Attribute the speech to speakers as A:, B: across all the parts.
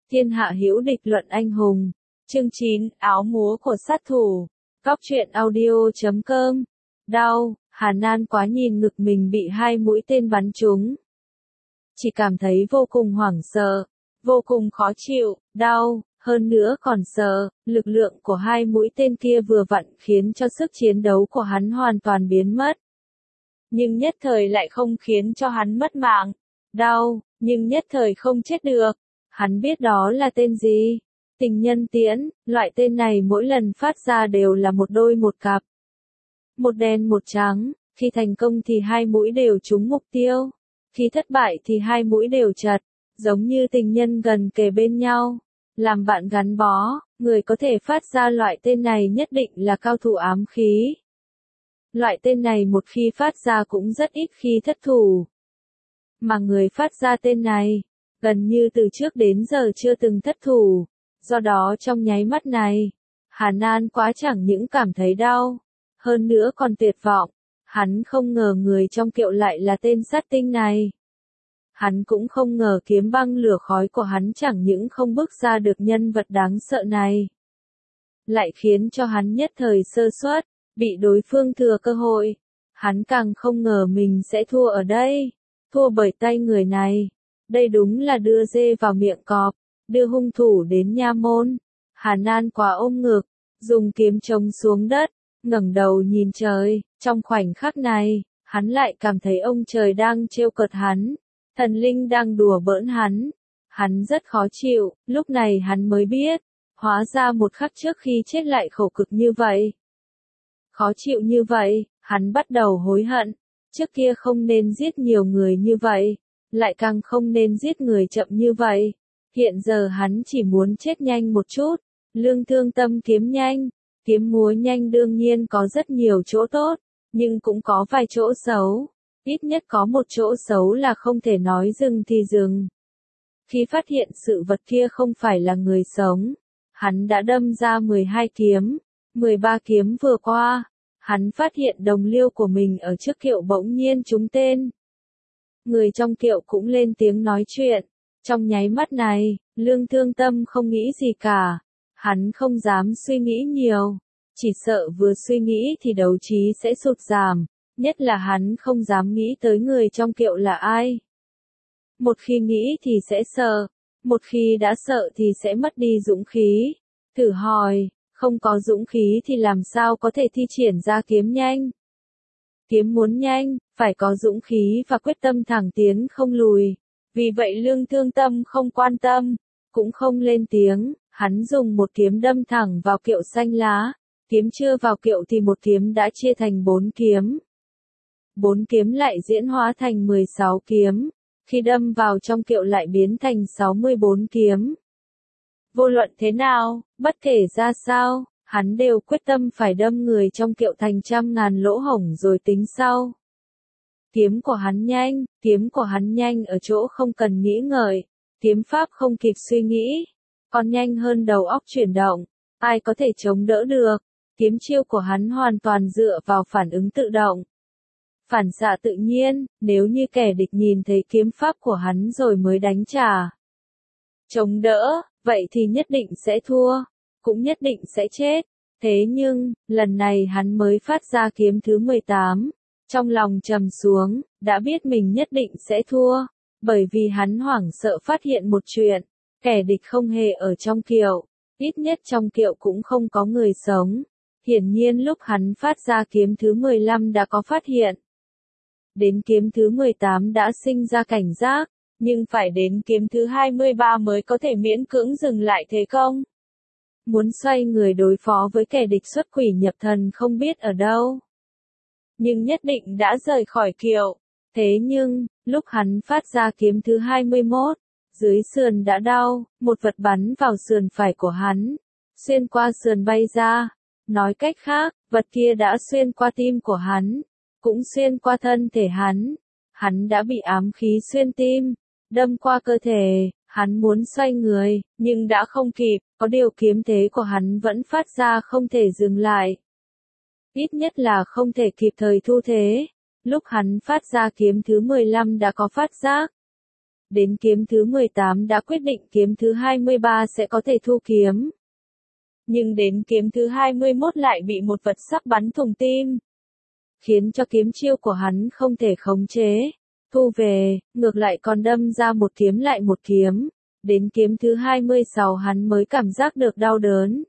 A: Thiên hạ hữu địch luận anh hùng. Chương 9, áo múa của sát thủ. Góc truyện audio.com. Đau, Hà Nan quá nhìn ngực mình bị 2 mũi tên bắn trúng. Chỉ cảm thấy vô cùng hoảng sợ, vô cùng khó chịu, đau, hơn nữa còn sợ, lực lượng của 2 mũi tên kia vừa vặn khiến cho sức chiến đấu của hắn hoàn toàn biến mất. Nhưng nhất thời lại không khiến cho hắn mất mạng. Đau, nhưng nhất thời không chết được. Hắn biết đó là tên gì? Tình nhân tiễn, loại tên này mỗi lần phát ra đều là một đôi một cặp. Một đen một trắng, khi thành công thì 2 mũi đều trúng mục tiêu. Khi thất bại thì 2 mũi đều chật, giống như tình nhân gần kề bên nhau. Làm bạn gắn bó, người có thể phát ra loại tên này nhất định là cao thủ ám khí. Loại tên này một khi phát ra cũng rất ít khi thất thủ. Mà người phát ra tên này, gần như từ trước đến giờ chưa từng thất thủ. Do đó trong nháy mắt này, Hà Nan quá chẳng những cảm thấy đau, hơn nữa còn tuyệt vọng. Hắn không ngờ người trong kiệu lại là tên sát tinh này. Hắn cũng không ngờ kiếm băng lửa khói của hắn chẳng những không bước ra được nhân vật đáng sợ này, lại khiến cho hắn nhất thời sơ suất, bị đối phương thừa cơ hội. Hắn càng không ngờ mình sẽ thua ở đây, thua bởi tay người này. Đây đúng là đưa dê vào miệng cọp, đưa hung thủ đến nha môn. Hà Nan quá ôm ngực, dùng kiếm chống xuống đất, ngẩng đầu nhìn trời. Trong khoảnh khắc này, hắn lại cảm thấy ông trời đang trêu cợt hắn, thần linh đang đùa bỡn hắn. Hắn rất khó chịu, lúc này hắn mới biết, hóa ra một khắc trước khi chết lại khổ cực như vậy. Khó chịu như vậy, hắn bắt đầu hối hận, trước kia không nên giết nhiều người như vậy, lại càng không nên giết người chậm như vậy. Hiện giờ hắn chỉ muốn chết nhanh một chút, lương thương tâm kiếm nhanh, kiếm múa nhanh đương nhiên có rất nhiều chỗ tốt, nhưng cũng có vài chỗ xấu. Ít nhất có một chỗ xấu là không thể nói dừng thì dừng. Khi phát hiện sự vật kia không phải là người sống, hắn đã đâm ra 12 kiếm, 13 kiếm vừa qua, hắn phát hiện đồng liêu của mình ở trước kiệu bỗng nhiên trúng tên. Người trong kiệu cũng lên tiếng nói chuyện. Trong nháy mắt này, lương thương tâm không nghĩ gì cả. Hắn không dám suy nghĩ nhiều. Chỉ sợ vừa suy nghĩ thì đấu trí sẽ sụt giảm. Nhất là hắn không dám nghĩ tới người trong kiệu là ai. Một khi nghĩ thì sẽ sợ. Một khi đã sợ thì sẽ mất đi dũng khí. Thử hỏi, không có dũng khí thì làm sao có thể thi triển ra kiếm nhanh? Kiếm muốn nhanh, phải có dũng khí và quyết tâm thẳng tiến không lùi. Vì vậy lương thương tâm không quan tâm, cũng không lên tiếng, hắn dùng một kiếm đâm thẳng vào kiệu xanh lá. Kiếm chưa vào kiệu thì một kiếm đã chia thành 4 kiếm. 4 kiếm lại diễn hóa thành 16 kiếm, khi đâm vào trong kiệu lại biến thành 64 kiếm. Vô luận thế nào, bất kể ra sao, hắn đều quyết tâm phải đâm người trong kiệu thành trăm ngàn lỗ hổng rồi tính sau. Kiếm của hắn nhanh ở chỗ không cần nghĩ ngợi, kiếm pháp không kịp suy nghĩ, còn nhanh hơn đầu óc chuyển động, ai có thể chống đỡ được. Kiếm chiêu của hắn hoàn toàn dựa vào phản ứng tự động, phản xạ tự nhiên, nếu như kẻ địch nhìn thấy kiếm pháp của hắn rồi mới đánh trả, chống đỡ, vậy thì nhất định sẽ thua, cũng nhất định sẽ chết. Thế nhưng, lần này hắn mới phát ra kiếm thứ 18, trong lòng trầm xuống, đã biết mình nhất định sẽ thua, bởi vì hắn hoảng sợ phát hiện một chuyện, kẻ địch không hề ở trong kiệu, ít nhất trong kiệu cũng không có người sống. Hiển nhiên lúc hắn phát ra kiếm thứ 15 đã có phát hiện. Đến kiếm thứ 18 đã sinh ra cảnh giác, nhưng phải đến kiếm thứ 23 mới có thể miễn cưỡng dừng lại thế công. Muốn xoay người đối phó với kẻ địch xuất quỷ nhập thần không biết ở đâu, nhưng nhất định đã rời khỏi kiệu. Thế nhưng, lúc hắn phát ra kiếm thứ 21, dưới sườn đã đau, một vật bắn vào sườn phải của hắn, xuyên qua sườn bay ra. Nói cách khác, vật kia đã xuyên qua tim của hắn, cũng xuyên qua thân thể hắn. Hắn đã bị ám khí xuyên tim, đâm qua cơ thể. Hắn muốn xoay người, nhưng đã không kịp, có điều kiếm thế của hắn vẫn phát ra không thể dừng lại. Ít nhất là không thể kịp thời thu thế. Lúc hắn phát ra kiếm thứ 15 đã có phát giác. Đến kiếm thứ 18 đã quyết định kiếm thứ 23 sẽ có thể thu kiếm. Nhưng đến kiếm thứ 21 lại bị một vật sắc bắn thủng tim, khiến cho kiếm chiêu của hắn không thể khống chế, thu về, ngược lại còn đâm ra một kiếm lại một kiếm. Đến kiếm thứ 26 hắn mới cảm giác được đau đớn.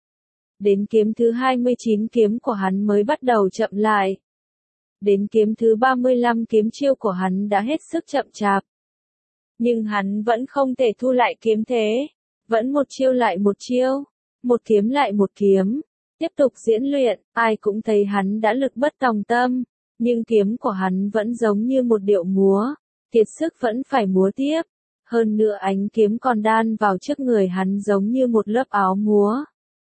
A: Đến kiếm thứ 29 kiếm của hắn mới bắt đầu chậm lại. Đến kiếm thứ 35 kiếm chiêu của hắn đã hết sức chậm chạp. Nhưng hắn vẫn không thể thu lại kiếm thế. Vẫn một chiêu lại một chiêu, một kiếm lại một kiếm. Tiếp tục diễn luyện, ai cũng thấy hắn đã lực bất tòng tâm. Nhưng kiếm của hắn vẫn giống như một điệu múa. Kiệt sức vẫn phải múa tiếp. Hơn nữa ánh kiếm còn đan vào trước người hắn giống như một lớp áo múa.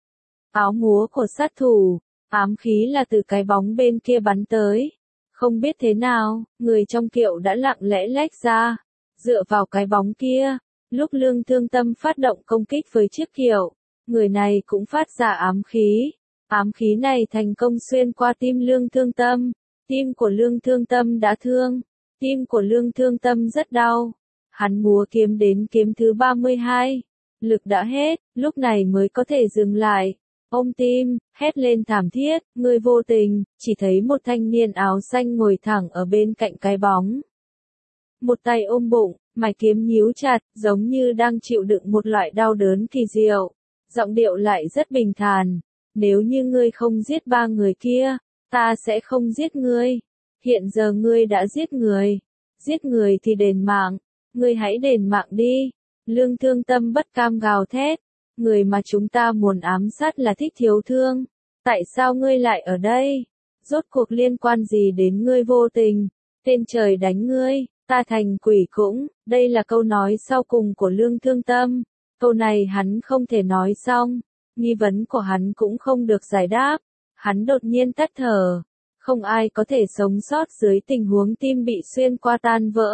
A: Áo múa của sát thủ, ám khí là từ cái bóng bên kia bắn tới. Không biết thế nào, người trong kiệu đã lặng lẽ lách ra. Dựa vào cái bóng kia, lúc Lương Thương Tâm phát động công kích với chiếc kiệu, người này cũng phát ra ám khí. Ám khí này thành công xuyên qua tim Lương Thương Tâm. Tim của Lương Thương Tâm đã thương. Tim của Lương Thương Tâm rất đau. Hắn múa kiếm đến kiếm thứ 32. Lực đã hết, lúc này mới có thể dừng lại. Ôm tim, hét lên thảm thiết, người vô tình, chỉ thấy một thanh niên áo xanh ngồi thẳng ở bên cạnh cái bóng. Một tay ôm bụng, mày kiếm nhíu chặt, giống như đang chịu đựng một loại đau đớn kỳ diệu. Giọng điệu lại rất bình thản. Nếu như ngươi không giết ba người kia, ta sẽ không giết ngươi. Hiện giờ ngươi đã giết người. Giết người thì đền mạng. Ngươi hãy đền mạng đi. Lương Thương Tâm bất cam gào thét. Người mà chúng ta muốn ám sát là Thích Thiếu Thương. Tại sao ngươi lại ở đây? Rốt cuộc liên quan gì đến ngươi vô tình? Tên trời đánh ngươi, ta thành quỷ cũng. Đây là câu nói sau cùng của Lương Thương Tâm. Câu này hắn không thể nói xong. Nghi vấn của hắn cũng không được giải đáp. Hắn đột nhiên tắt thở. Không ai có thể sống sót dưới tình huống tim bị xuyên qua tan vỡ.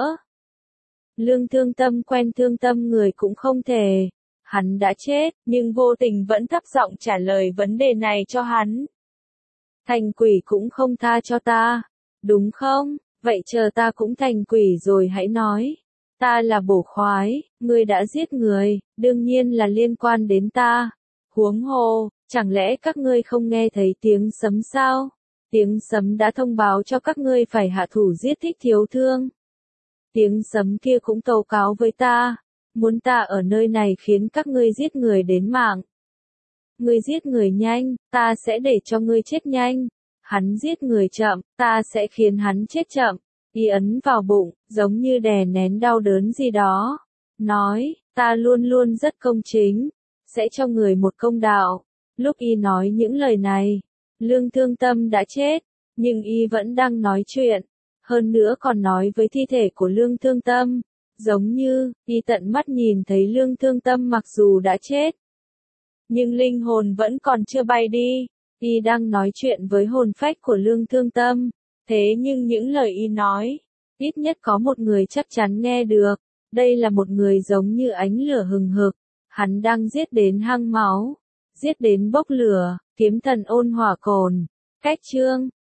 A: Lương Thương Tâm quen Thương Tâm người cũng không thể. Hắn đã chết, nhưng vô tình vẫn thấp giọng trả lời vấn đề này cho hắn. Thành quỷ cũng không tha cho ta, đúng không? Vậy chờ ta cũng thành quỷ rồi hãy nói. Ta là bổ khoái, ngươi đã giết người, đương nhiên là liên quan đến ta. Huống hồ, chẳng lẽ các ngươi không nghe thấy tiếng sấm sao? Tiếng sấm đã thông báo cho các ngươi phải hạ thủ giết Thích Thiếu Thương. Tiếng sấm kia cũng tố cáo với ta. Muốn ta ở nơi này khiến các ngươi giết người đến mạng. Ngươi giết người nhanh, ta sẽ để cho ngươi chết nhanh. Hắn giết người chậm, ta sẽ khiến hắn chết chậm. Y ấn vào bụng, giống như đè nén đau đớn gì đó. Nói, ta luôn luôn rất công chính. Sẽ cho người một công đạo. Lúc Y nói những lời này, Lương Thương Tâm đã chết. Nhưng Y vẫn đang nói chuyện. Hơn nữa còn nói với thi thể của Lương Thương Tâm. Giống như, Y tận mắt nhìn thấy Lương Thương Tâm mặc dù đã chết. Nhưng linh hồn vẫn còn chưa bay đi. Y đang nói chuyện với hồn phách của Lương Thương Tâm. Thế nhưng những lời Y nói, ít nhất có một người chắc chắn nghe được. Đây là một người giống như ánh lửa hừng hực. Hắn đang giết đến hăng máu. Giết đến bốc lửa, kiếm thần ôn hỏa cồn. Cách chương